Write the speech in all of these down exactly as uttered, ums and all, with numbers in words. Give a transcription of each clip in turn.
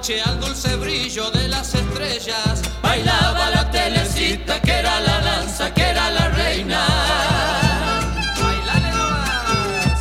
noche al dulce brillo de las estrellas bailaba la Telecita, que era la danza, que era la reina. Bailale nomás.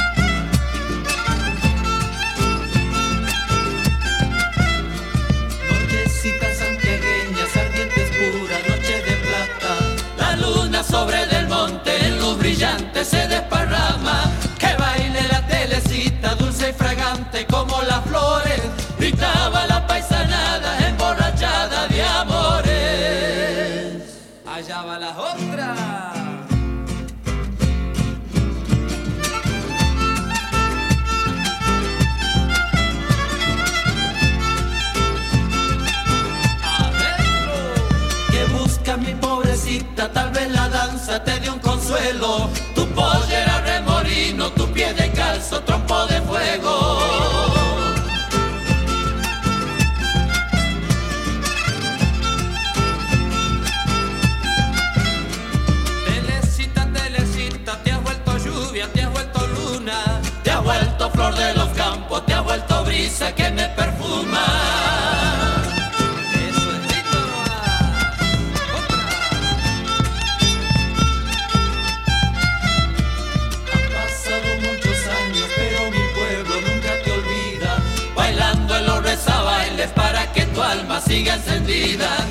Nochecitas santiagueñas, ardientes puras, noches de plata. La luna sobre del monte en luz brillante se desparrama. Que baile la Telecita, dulce y fragante como las flores. Gritaba la paisanada emborrachada de amores. Allá va la otra. Adentro. Que busca mi pobrecita, tal vez la danza te dio un consuelo. Tu pollera remorino, tu pie de calzo, trompo de fuego. Flor de los campos, te ha vuelto brisa que me perfuma. Eso es lindo. Otra. Han pasado muchos años, pero mi pueblo nunca te olvida. Bailando en los rezabailes para que tu alma siga encendida.